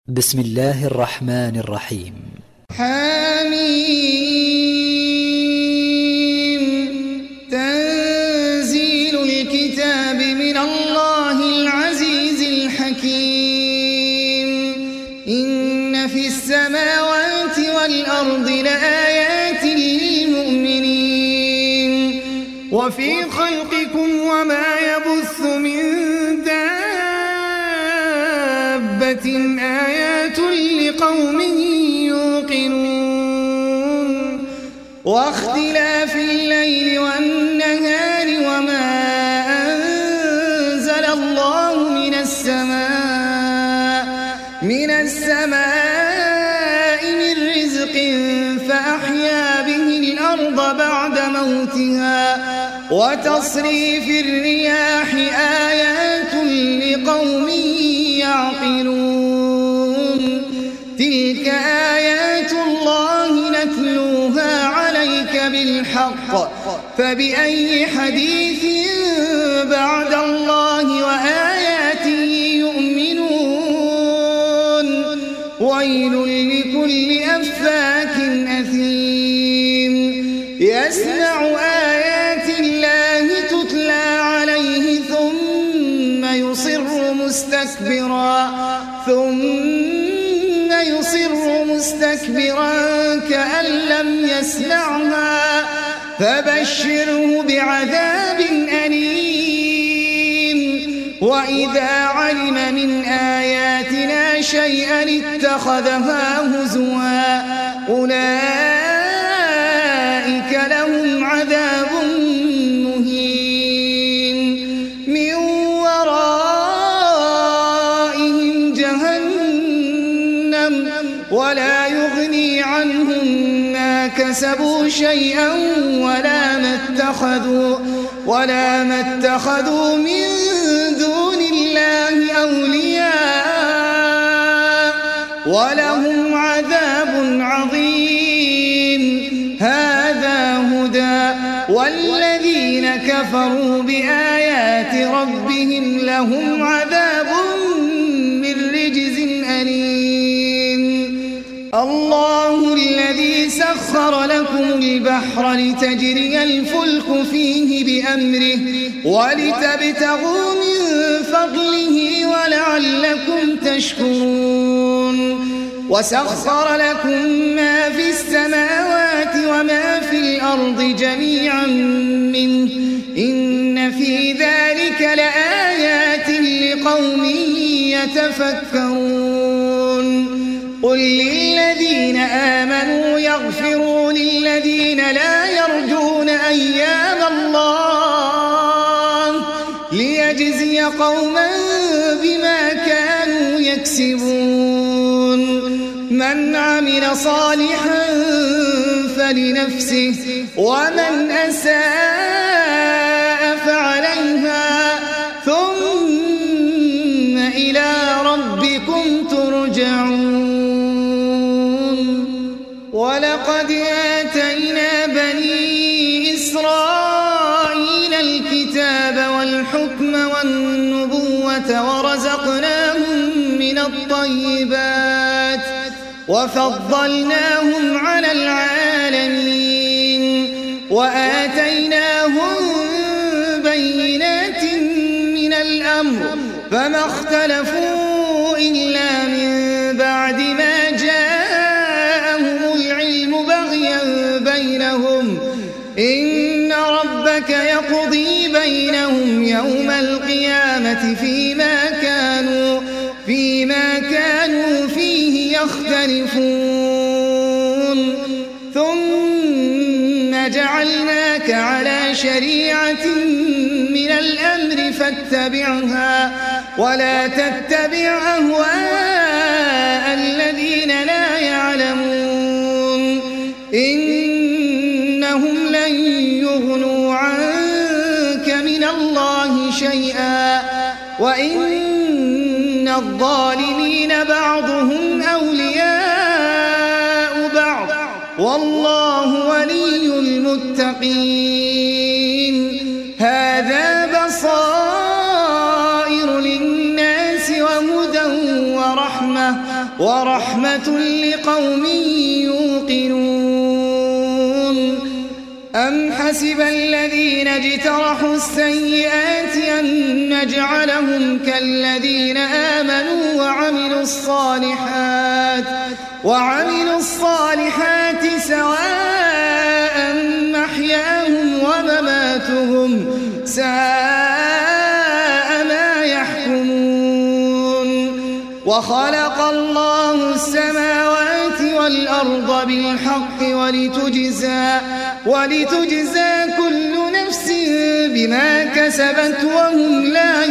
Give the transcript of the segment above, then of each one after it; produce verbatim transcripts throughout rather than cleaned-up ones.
بسم الله الرحمن الرحيم. حميم. تنزيل الكتاب من الله العزيز الحكيم. إن في السماوات والأرض لآيات للمؤمنين وفي خلقكم وما يبث من دابة آيات لقوم يوقنون واختلاف الليل والنهار وما أنزل الله من السماء من السماء من رزق فأحيا به الأرض بعد موتها وتصريف الرياح آيات لقوم يعقلون تلك آيات الله نتلوها عليك بالحق فبأي حديث بعد الله وآياته يؤمنون ويل لكل أفاك أثيم يسمع آيات الله تتلى عليه ثم يصر مستكبرا ثم يصر مستكبرا كأن لم يسمعها فبشره بعذاب أليم وإذا علم من آياتنا شيئا اتخذها هزوا أولئك لهم عذاب مهين من ورائهم جهنم ولا يغني عنهم ما كسبوا شيئا ولا ما اتخذوا ولا ما اتخذوا من دون الله أولياء ولهم عذاب عظيم هذا هدى والذين كفروا بآيات ربهم لهم عذاب من رجز أليم الله الذي سخر لكم البحر لتجري الفلك فيه بأمره ولتبتغوا من فضله ولعلكم تشكرون وسخر لكم ما في السماوات وما في الأرض جميعا منه إن في ذلك لآيات لقوم يتفكرون قل للذين آمنوا يغفروا للذين لا يرجون أيام الله ليجزي قوما بما كانوا يكسبون من عمل صالحا فلنفسه ومن أساء فعليها ثم إلى ربكم ترجعون ولقد آتينا بني إسرائيل الكتاب والحكم والنبوة ورزقناهم من الطيبات وفضلناهم على العالمين وآتيناهم بينات من الأمر فما اختلفوا إلا من بعد ما جاءهم العلم بغيا بينهم إن ربك يقضي بينهم يوم القيامة فيما كانوا فيما كانوا فيه يختلفون ثم جعلناك على شريعة من الأمر فاتبعها ولا تتبع أهواء الذين لا يعلمون إنهم لن يغنوا عنك من الله شيئا وإن الظالمين بعضهم أولياء بعض والله ولي المتقين هذا بصائر للناس وهدى ورحمة ورحمة لقوم يوقنون أم حسب الذين اجترحوا السيئات أن نجعلهم كالذين آمنوا وعملوا الصالحات وعملوا الصالحات سواء محياهم ومماتهم ساء ما يحكمون وخلق الله السماوات والأرض بالحق ولتجزى ولتجزى كل نفس بما كسبت وهم لا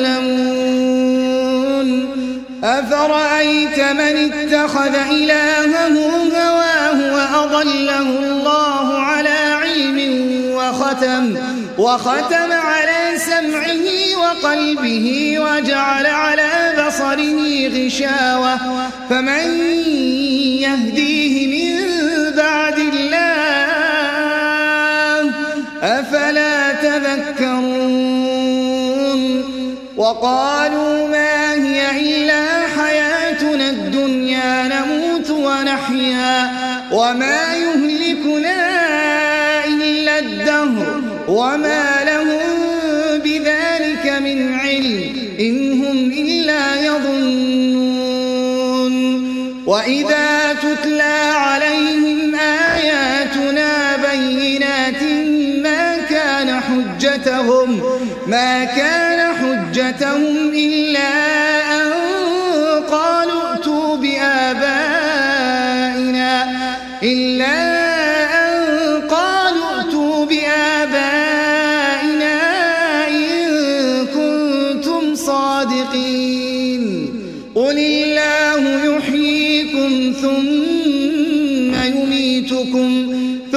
يظلمون أفرأيت من اتخذ إلهه هواه وأضله الله على علم وختم وختم على سمعه وقلبه وجعل على بصره غشاوة فمن يهديه من بعد الله أفلا تذكرون وقالوا ما هي إلا حياتنا الدنيا نموت ونحيا وما يهلكنا إلا الدهر وما لهم بذلك من علم إن هم إلا يظنون وإذا تتلى عليهم آياتنا بينات ما كان حجتهم ما كان حجتهم إلا أن قالوا ائتوا بآبائنا إلا قل الله يحييكم ثم يميتكم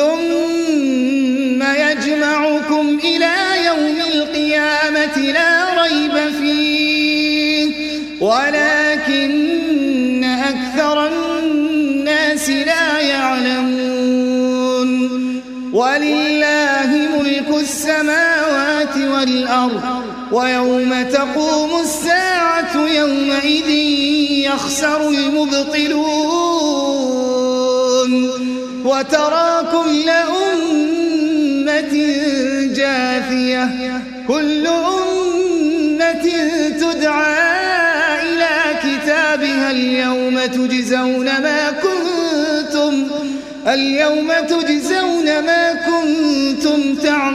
ثم يجمعكم إلى يوم القيامة لا ريب فيه ولكن أكثر الناس لا يعلمون ولله ملك السماوات والأرض ويوم تقوم الساعة يومئذ يخسر المبطلون وترى كل أمة جاثية كل أمة تدعى إلى كتابها اليوم تجزون ما كنتم اليوم تجزون ما كنتم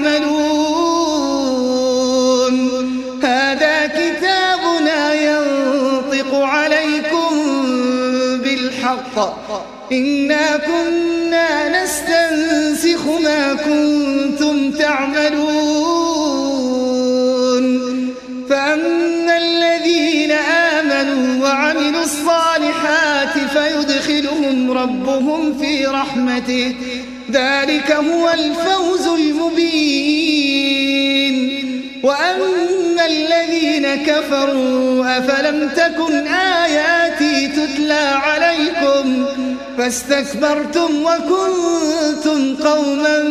تعملون هذا كتابنا ينطق عليكم بالحق إنا كنا نستنسخ ما كنتم تعملون فأما الذين آمنوا وعملوا الصالحات فيدخلهم ربهم في رحمته ذلك هو الفوز المبين وأما الذين كفروا أفلم تكن آياتي تتلى عليكم فاستكبرتم وكنتم قوما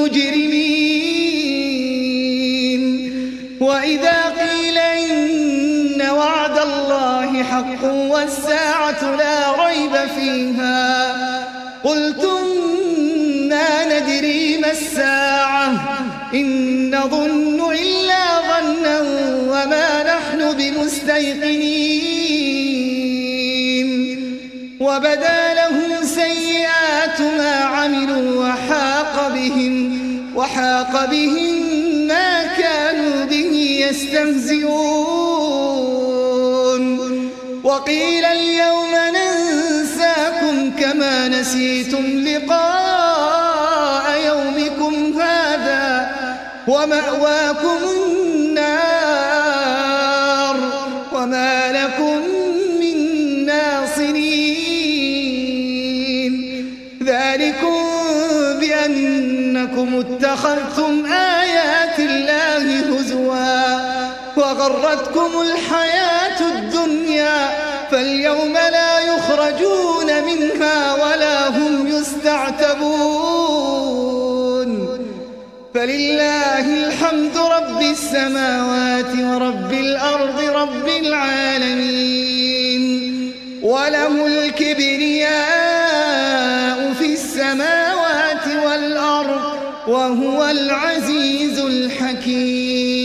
مجرمين وإذا قيل إن وعد الله حق والساعة لا ريب فيها قلتم ما ندري ما الساعة إن نظن إلا ظنا وما نحن بمستيقنين وبدا لهم سيئات ما عملوا وحاق بهم وحاق بهم ما كانوا به يستهزئون وقيل اليوم ننساكم كما نسيتم لقاء يومكم هذا ومأواكم النار وما لكم من ناصرين ذلكم بأنكم اتخذتم آيات الله هزوا وغرتكم الحياة الدنيا فاليوم لا يخرجون منها ولا هم يستعتبون فلله الحمد رب السماوات ورب الأرض رب العالمين وله الكبرياء في السماوات والأرض وهو العزيز الحكيم.